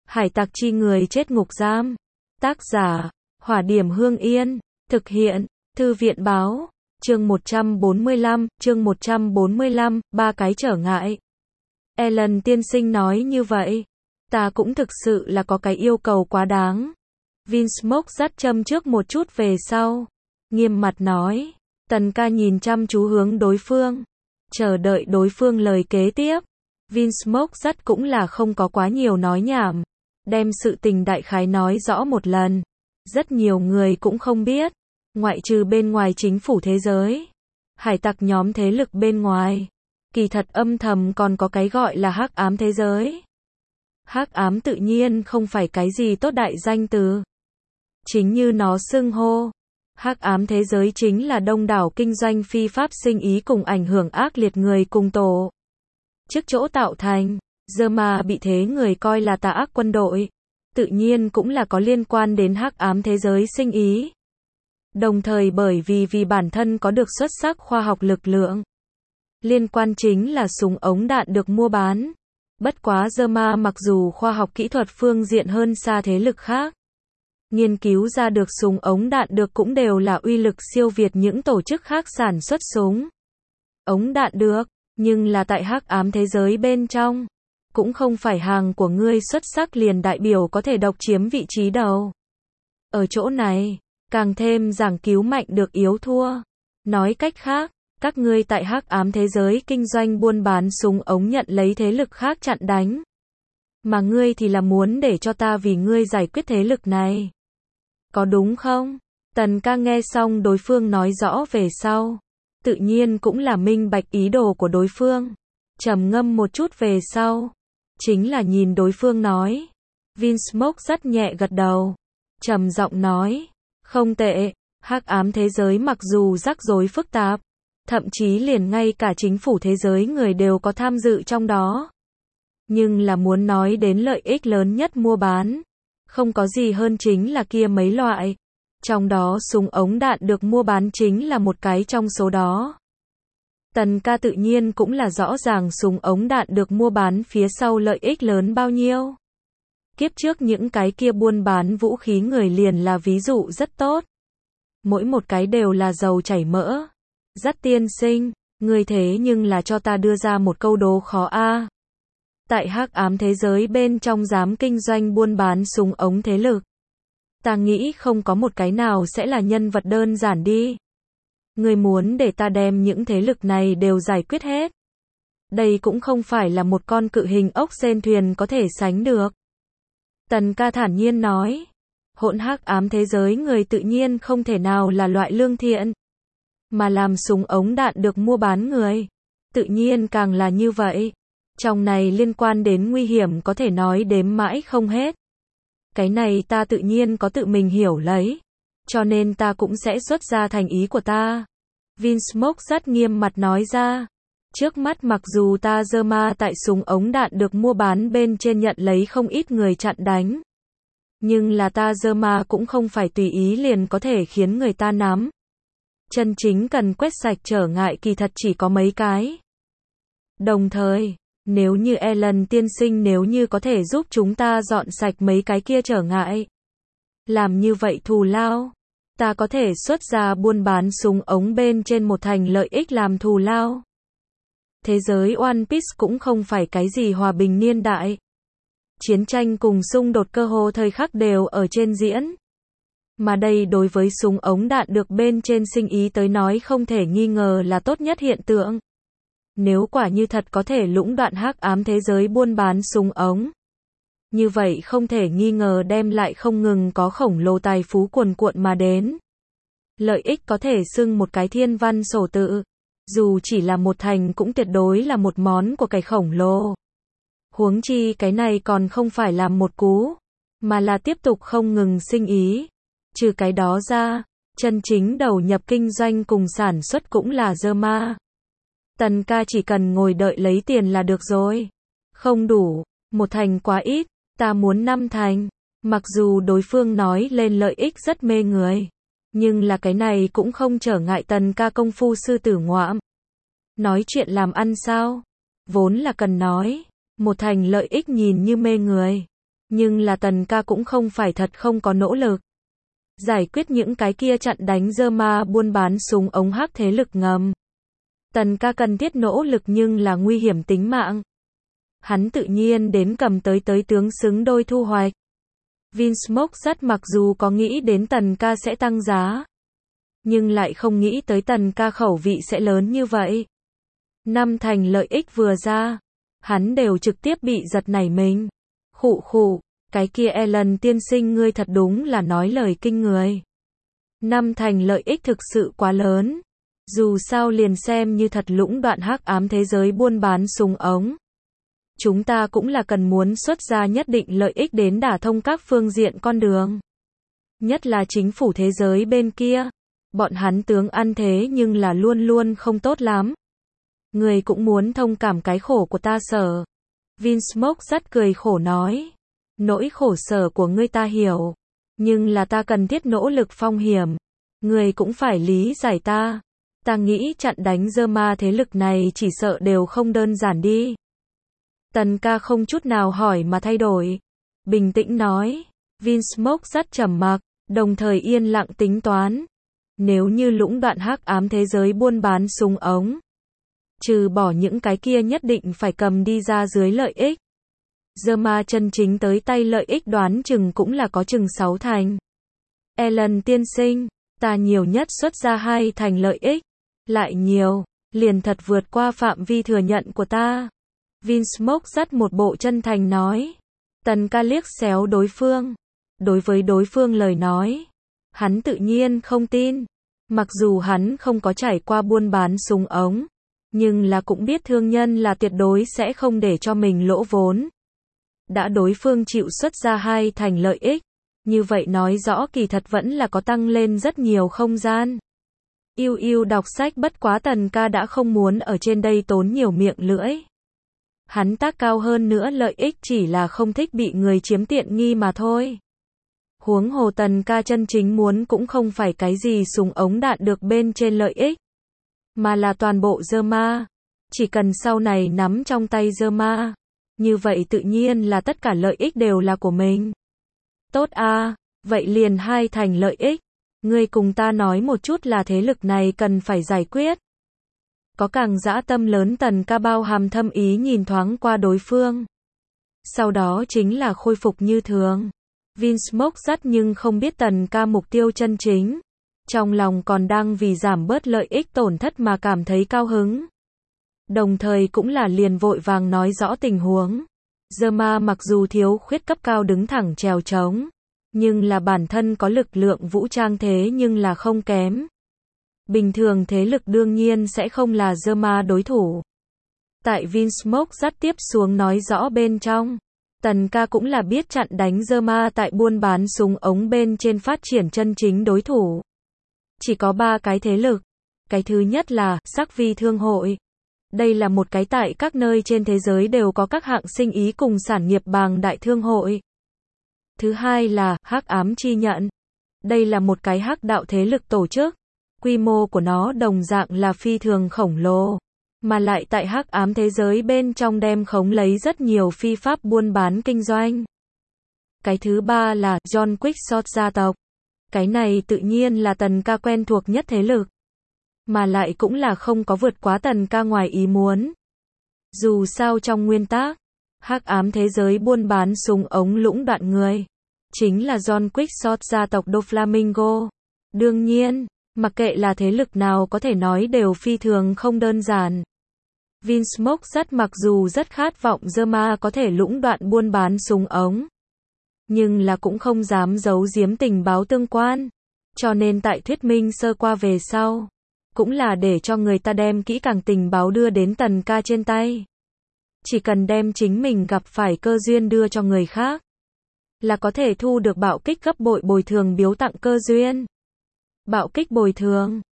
Hải tặc chi người chết ngục giam. Tác giả, Hỏa Điểm Hương Yên. Thực hiện, Thư viện báo. Chương 145, ba cái trở ngại. Ellen tiên sinh nói như vậy. Ta cũng thực sự là có cái yêu cầu quá đáng. Vince móc dắt châm trước một chút về sau. Nghiêm mặt nói. Tần ca nhìn chăm chú hướng đối phương. Chờ đợi đối phương lời kế tiếp. Vince móc dắt cũng là không có quá nhiều nói nhảm. Đem sự tình đại khái nói rõ một lần. Rất nhiều người cũng không biết. Ngoại trừ bên ngoài chính phủ thế giới. Hải tặc nhóm thế lực bên ngoài. Kỳ thật âm thầm còn có cái gọi là hắc ám thế giới. Hắc ám tự nhiên không phải cái gì tốt đại danh từ. Chính như nó xưng hô. Hắc ám thế giới chính là đông đảo kinh doanh phi pháp sinh ý cùng ảnh hưởng ác liệt người cùng tổ trước chỗ tạo thành. Giờ mà bị thế người coi là tà ác quân đội. Tự nhiên cũng là có liên quan đến hắc ám thế giới sinh ý. Đồng thời bởi vì bản thân có được xuất sắc khoa học lực lượng. Liên quan chính là súng ống đạn được mua bán. Bất quá Zerma mặc dù khoa học kỹ thuật phương diện hơn xa thế lực khác. Nghiên cứu ra được súng ống đạn được cũng đều là uy lực siêu việt những tổ chức khác sản xuất súng ống đạn được. Nhưng là tại hắc ám thế giới bên trong. Cũng không phải hàng của ngươi xuất sắc liền đại biểu có thể độc chiếm vị trí đầu. Ở chỗ này, càng thêm giảng cứu mạnh được yếu thua. Nói cách khác, các ngươi tại hắc ám thế giới kinh doanh buôn bán súng ống nhận lấy thế lực khác chặn đánh. Mà ngươi thì là muốn để cho ta vì ngươi giải quyết thế lực này. Có đúng không? Tần ca nghe xong đối phương nói rõ về sau. Tự nhiên cũng là minh bạch ý đồ của đối phương. Trầm ngâm một chút về sau. Chính là nhìn đối phương nói. Vince Smoke rất nhẹ gật đầu. Trầm giọng nói. Không tệ, hắc ám thế giới mặc dù rắc rối phức tạp. Thậm chí liền ngay cả chính phủ thế giới người đều có tham dự trong đó. Nhưng là muốn nói đến lợi ích lớn nhất mua bán. Không có gì hơn chính là kia mấy loại. Trong đó súng ống đạn được mua bán chính là một cái trong số đó. Tần ca tự nhiên cũng là rõ ràng súng ống đạn được mua bán phía sau lợi ích lớn bao nhiêu. Kiếp trước những cái kia buôn bán vũ khí người liền là ví dụ rất tốt. Mỗi một cái đều là dầu chảy mỡ. Dắt tiên sinh, người thế nhưng là cho ta đưa ra một câu đố khó a. Tại hắc ám thế giới bên trong dám kinh doanh buôn bán súng ống thế lực. Ta nghĩ không có một cái nào sẽ là nhân vật đơn giản đi. Người muốn để ta đem những thế lực này đều giải quyết hết. Đây cũng không phải là một con cự hình ốc sên thuyền có thể sánh được. Tần ca thản nhiên nói. Hỗn hắc ám thế giới người tự nhiên không thể nào là loại lương thiện. Mà làm súng ống đạn được mua bán người. Tự nhiên càng là như vậy. Trong này liên quan đến nguy hiểm có thể nói đếm mãi không hết. Cái này ta tự nhiên có tự mình hiểu lấy. Cho nên ta cũng sẽ xuất ra thành ý của ta. Vince Smoke rất nghiêm mặt nói ra. Trước mắt mặc dù ta Zerma tại súng ống đạn được mua bán bên trên nhận lấy không ít người chặn đánh. Nhưng là ta Zerma cũng không phải tùy ý liền có thể khiến người ta nắm. Chân chính cần quét sạch trở ngại kỳ thật chỉ có mấy cái. Đồng thời, nếu như Ellen tiên sinh nếu như có thể giúp chúng ta dọn sạch mấy cái kia trở ngại. Làm như vậy thù lao. Ta có thể xuất ra buôn bán súng ống bên trên một thành lợi ích làm thù lao. Thế giới One Piece cũng không phải cái gì hòa bình niên đại. Chiến tranh cùng xung đột cơ hồ thời khắc đều ở trên diễn. Mà đây đối với súng ống đạn được bên trên sinh ý tới nói không thể nghi ngờ là tốt nhất hiện tượng. Nếu quả như thật có thể lũng đoạn hắc ám thế giới buôn bán súng ống. Như vậy không thể nghi ngờ đem lại không ngừng có khổng lồ tài phú cuồn cuộn mà đến. Lợi ích có thể xưng một cái thiên văn sổ tự. Dù chỉ là một thành cũng tuyệt đối là một món của cải khổng lồ. Huống chi cái này còn không phải làm một cú. Mà là tiếp tục không ngừng sinh ý. Trừ cái đó ra, chân chính đầu nhập kinh doanh cùng sản xuất cũng là Zerma. Tần ca chỉ cần ngồi đợi lấy tiền là được rồi. Không đủ, một thành quá ít, ta muốn 5 thành. Mặc dù đối phương nói lên lợi ích rất mê người. Nhưng là cái này cũng không trở ngại tần ca công phu sư tử ngoạm. Nói chuyện làm ăn sao? Vốn là cần nói. Một thành lợi ích nhìn như mê người. Nhưng là Tần ca cũng không phải thật không có nỗ lực. Giải quyết những cái kia chặn đánh dơ ma buôn bán súng ống hắc thế lực ngầm. Tần ca cần thiết nỗ lực nhưng là nguy hiểm tính mạng. Hắn tự nhiên đến cầm tới tướng xứng đôi thu hoạch. Vinsmoke rất mặc dù có nghĩ đến Tần ca sẽ tăng giá, nhưng lại không nghĩ tới Tần ca khẩu vị sẽ lớn như vậy. Năm thành lợi ích vừa ra, hắn đều trực tiếp bị giật nảy mình. Khụ khụ, cái kia Ellen tiên sinh ngươi thật đúng là nói lời kinh người. Năm thành lợi ích thực sự quá lớn. Dù sao liền xem như thật lũng đoạn hắc ám thế giới buôn bán súng ống. Chúng ta cũng là cần muốn xuất ra nhất định lợi ích đến đả thông các phương diện con đường. Nhất là chính phủ thế giới bên kia. Bọn hắn tướng ăn thế nhưng là luôn luôn không tốt lắm. Người cũng muốn thông cảm cái khổ của ta sở. Vinsmoke rất cười khổ nói. Nỗi khổ sở của ngươi ta hiểu. Nhưng là ta cần thiết nỗ lực phong hiểm. Người cũng phải lý giải ta. Ta nghĩ chặn đánh dơ ma thế lực này chỉ sợ đều không đơn giản đi. Tần ca không chút nào hỏi mà thay đổi. Bình tĩnh nói. Vinsmoke rất trầm mặc, đồng thời yên lặng tính toán. Nếu như lũng đoạn hắc ám thế giới buôn bán súng ống, trừ bỏ những cái kia nhất định phải cầm đi ra dưới lợi ích. Dơ ma chân chính tới tay lợi ích đoán chừng cũng là có chừng 6 thành. Ellen tiên sinh, ta nhiều nhất xuất ra 2 thành lợi ích. Lại nhiều, liền thật vượt qua phạm vi thừa nhận của ta. Vinsmoke dắt một bộ chân thành nói. Tần ca liếc xéo đối phương. Đối với đối phương lời nói, hắn tự nhiên không tin. Mặc dù hắn không có trải qua buôn bán súng ống, nhưng là cũng biết thương nhân là tuyệt đối sẽ không để cho mình lỗ vốn. Đã đối phương chịu xuất ra 2 thành lợi ích, như vậy nói rõ kỳ thật vẫn là có tăng lên rất nhiều không gian. Yêu đọc sách bất quá Tần ca đã không muốn ở trên đây tốn nhiều miệng lưỡi. Hắn tác cao hơn nữa lợi ích chỉ là không thích bị người chiếm tiện nghi mà thôi. Huống hồ Tần ca chân chính muốn cũng không phải cái gì súng ống đạn được bên trên lợi ích, mà là toàn bộ dơ ma. Chỉ cần sau này nắm trong tay dơ ma, như vậy tự nhiên là tất cả lợi ích đều là của mình. Tốt a, vậy liền 2 thành lợi ích. Ngươi cùng ta nói một chút là thế lực này cần phải giải quyết. Có càng dã tâm lớn Tần ca bao hàm thâm ý nhìn thoáng qua đối phương. Sau đó chính là khôi phục như thường. Vinsmoke rất nhưng không biết Tần ca mục tiêu chân chính. Trong lòng còn đang vì giảm bớt lợi ích tổn thất mà cảm thấy cao hứng. Đồng thời cũng là liền vội vàng nói rõ tình huống. Dơ ma mặc dù thiếu khuyết cấp cao đứng thẳng trèo trống, nhưng là bản thân có lực lượng vũ trang thế nhưng là không kém. Bình thường thế lực đương nhiên sẽ không là dơ ma đối thủ. Tại Vinsmoke dắt tiếp xuống nói rõ bên trong. Tần ca cũng là biết chặn đánh dơ ma tại buôn bán súng ống bên trên phát triển chân chính đối thủ. Chỉ có 3 cái thế lực. Cái thứ nhất là Sắc Vi Thương hội. Đây là một cái tại các nơi trên thế giới đều có các hạng sinh ý cùng sản nghiệp bàng đại thương hội. Thứ hai là Hắc Ám Chi Nhận. Đây là một cái hắc đạo thế lực tổ chức. Quy mô của nó đồng dạng là phi thường khổng lồ, mà lại tại hắc ám thế giới bên trong đem khống lấy rất nhiều phi pháp buôn bán kinh doanh. Cái thứ ba là John Quickshot gia tộc. Cái này tự nhiên là Tần ca quen thuộc nhất thế lực, mà lại cũng là không có vượt quá Tần ca ngoài ý muốn. Dù sao trong nguyên tắc, hắc ám thế giới buôn bán súng ống lũng đoạn người, chính là John Quickshot gia tộc Doflamingo. Đương nhiên, mặc kệ là thế lực nào có thể nói đều phi thường không đơn giản. Vinsmoke rất mặc dù rất khát vọng dơ ma có thể lũng đoạn buôn bán súng ống, nhưng là cũng không dám giấu giếm tình báo tương quan. Cho nên tại thuyết minh sơ qua về sau, cũng là để cho người ta đem kỹ càng tình báo đưa đến Tần ca trên tay. Chỉ cần đem chính mình gặp phải cơ duyên đưa cho người khác, là có thể thu được bạo kích gấp bội bồi thường biếu tặng cơ duyên. Bạo kích bồi thường.